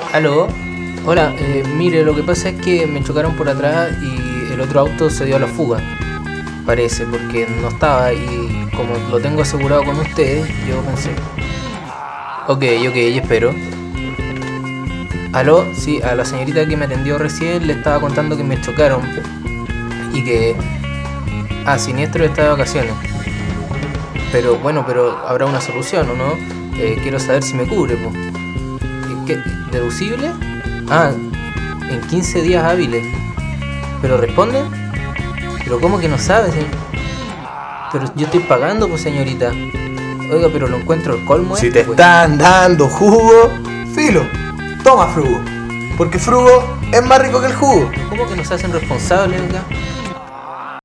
Aló, hola, mire, lo que pasa es que me chocaron por atrás y el otro auto se dio a la fuga, parece, porque no estaba y como lo tengo asegurado con ustedes, yo pensé, ok, espero. Aló, sí, a la señorita que me atendió recién le estaba contando que me chocaron y que, siniestro está de vacaciones. Pero bueno, pero habrá una solución, ¿o no? Quiero saber si me cubre, po. ¿Qué? ¿Deducible? Ah, en 15 días hábiles. ¿Pero responden? ¿Pero cómo que no sabes? Pero yo estoy pagando, pues señorita. Oiga, pero lo encuentro el colmo. Si te pues. están dando jugo, filo, toma Frugo. Porque Frugo es más rico que el jugo. ¿Cómo que nos hacen responsables, oiga?